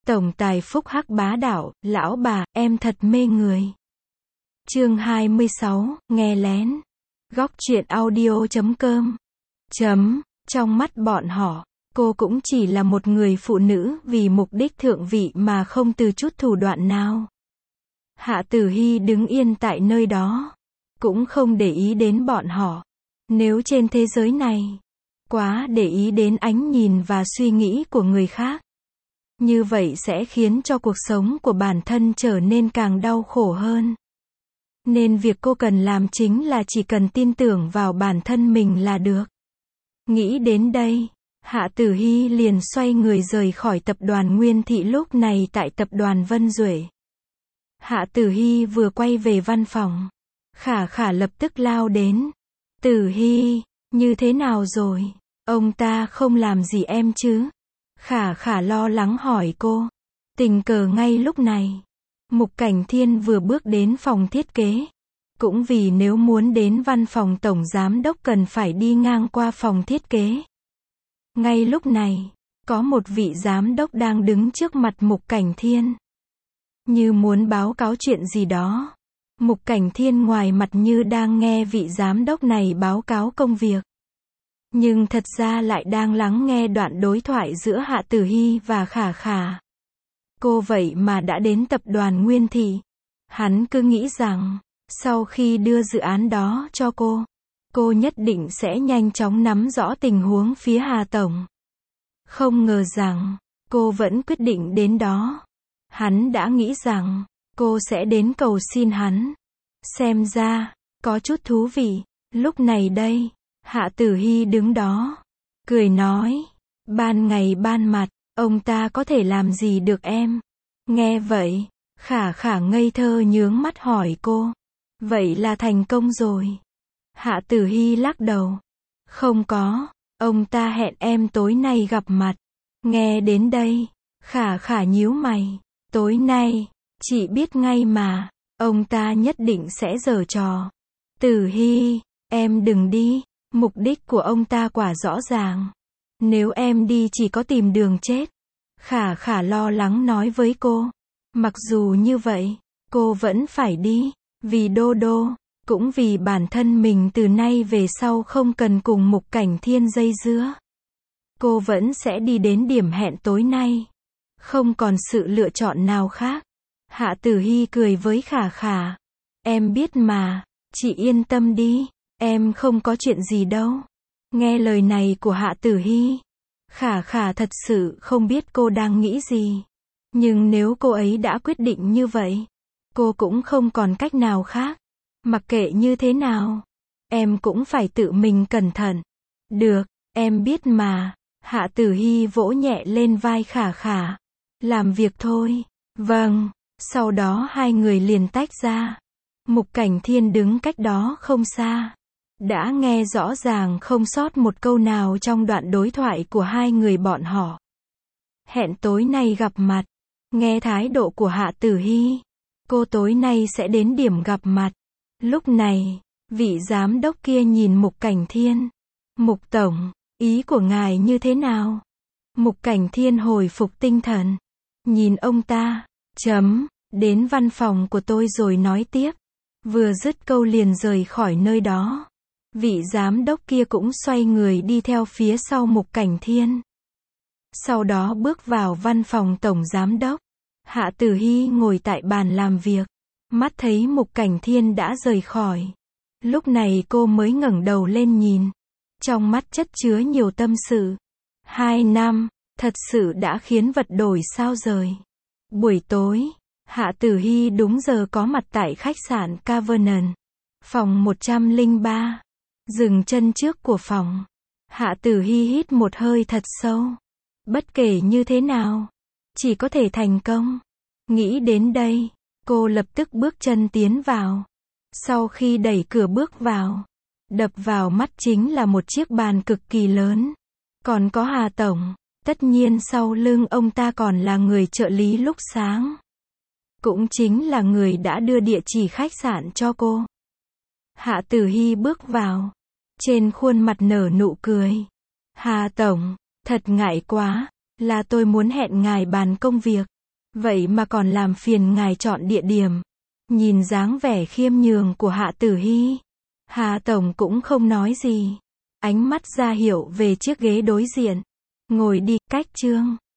Tổng tài phúc hắc bá đạo, lão bà, em thật mê người. Chương 26, nghe lén. Góc truyện audio.com. Trong mắt bọn họ, cô cũng chỉ là một người phụ nữ vì mục đích thượng vị mà không từ chút thủ đoạn nào. Hạ Tử Hy đứng yên tại nơi đó, cũng không để ý đến bọn họ. Nếu trên thế giới này, quá để ý đến ánh nhìn và suy nghĩ của người khác, như vậy sẽ khiến cho cuộc sống của bản thân trở nên càng đau khổ hơn. Nên việc cô cần làm chính là chỉ cần tin tưởng vào bản thân mình là được. Nghĩ đến đây, Hạ Tử Hy liền xoay người rời khỏi tập đoàn Nguyên Thị lúc này tại tập đoàn Vân Duệ. Hạ Tử Hy vừa quay về văn phòng, Khả Khả lập tức lao đến. Tử Hy, như thế nào rồi? Ông ta không làm gì em chứ? Khả Khả lo lắng hỏi cô. Tình cờ ngay lúc này, Mục Cảnh Thiên vừa bước đến phòng thiết kế. Cũng vì nếu muốn đến văn phòng tổng giám đốc cần phải đi ngang qua phòng thiết kế. Ngay lúc này, có một vị giám đốc đang đứng trước mặt Mục Cảnh Thiên. Như muốn báo cáo chuyện gì đó. Mục Cảnh Thiên ngoài mặt như đang nghe vị giám đốc này báo cáo công việc. Nhưng thật ra lại đang lắng nghe đoạn đối thoại giữa Hạ Tử Hy và Khả Khả. Cô vậy mà đã đến tập đoàn Nguyên Thị. Hắn cứ nghĩ rằng, sau khi đưa dự án đó cho cô nhất định sẽ nhanh chóng nắm rõ tình huống phía Hà Tổng. Không ngờ rằng, cô vẫn quyết định đến đó. Hắn đã nghĩ rằng, cô sẽ đến cầu xin hắn. Xem ra, có chút thú vị. Lúc này đây, Hạ Tử Hy đứng đó, cười nói, ban ngày ban mặt, ông ta có thể làm gì được em? Nghe vậy, Khả Khả ngây thơ nhướng mắt hỏi cô, vậy là thành công rồi. Hạ Tử Hy lắc đầu, không có, ông ta hẹn em tối nay gặp mặt. Nghe đến đây, Khả Khả nhíu mày, tối nay, chị biết ngay mà, ông ta nhất định sẽ giở trò. Tử Hy, em đừng đi. Mục đích của ông ta quả rõ ràng. Nếu em đi chỉ có tìm đường chết. Khả Khả lo lắng nói với cô. Mặc dù như vậy, cô vẫn phải đi. Vì Đô Đô, cũng vì bản thân mình từ nay về sau không cần cùng Mục Cảnh Thiên dây dưa. Cô vẫn sẽ đi đến điểm hẹn tối nay. Không còn sự lựa chọn nào khác. Hạ Tử Hy cười với Khả Khả. Em biết mà, chị yên tâm đi. Em không có chuyện gì đâu. Nghe lời này của Hạ Tử Hy, Khả Khả thật sự không biết cô đang nghĩ gì. Nhưng nếu cô ấy đã quyết định như vậy, cô cũng không còn cách nào khác. Mặc kệ như thế nào, em cũng phải tự mình cẩn thận. Được, em biết mà. Hạ Tử Hy vỗ nhẹ lên vai Khả Khả. Làm việc thôi. Vâng. Sau đó hai người liền tách ra. Mục Cảnh Thiên đứng cách đó không xa. Đã nghe rõ ràng không sót một câu nào trong đoạn đối thoại của hai người bọn họ. Hẹn tối nay gặp mặt. Nghe thái độ của Hạ Tử Hy, cô tối nay sẽ đến điểm gặp mặt. Lúc này, vị giám đốc kia nhìn Mục Cảnh Thiên. Mục Tổng, ý của ngài như thế nào? Mục Cảnh Thiên hồi phục tinh thần. Nhìn ông ta, đến văn phòng của tôi rồi nói tiếp. Vừa dứt câu liền rời khỏi nơi đó. Vị giám đốc kia cũng xoay người đi theo phía sau Mục Cảnh Thiên. Sau đó bước vào văn phòng tổng giám đốc. Hạ Tử Hy ngồi tại bàn làm việc. Mắt thấy Mục Cảnh Thiên đã rời khỏi. Lúc này cô mới ngẩng đầu lên nhìn. Trong mắt chất chứa nhiều tâm sự. 2 năm, thật sự đã khiến vật đổi sao rời. Buổi tối, Hạ Tử Hy đúng giờ có mặt tại khách sạn Covenant. Phòng 103. Dừng chân trước của phòng. Hạ Tử Hy hít một hơi thật sâu. Bất kể như thế nào, chỉ có thể thành công. Nghĩ đến đây, cô lập tức bước chân tiến vào. Sau khi đẩy cửa bước vào, đập vào mắt chính là một chiếc bàn cực kỳ lớn. Còn có Hà Tổng, tất nhiên sau lưng ông ta còn là người trợ lý lúc sáng. Cũng chính là người đã đưa địa chỉ khách sạn cho cô. Hạ Tử Hy bước vào. Trên khuôn mặt nở nụ cười. Hà Tổng, thật ngại quá, là tôi muốn hẹn ngài bàn công việc. Vậy mà còn làm phiền ngài chọn địa điểm. Nhìn dáng vẻ khiêm nhường của Hạ Tử Hy, Hà Tổng cũng không nói gì. Ánh mắt ra hiệu về chiếc ghế đối diện. Ngồi đi, cách Trương.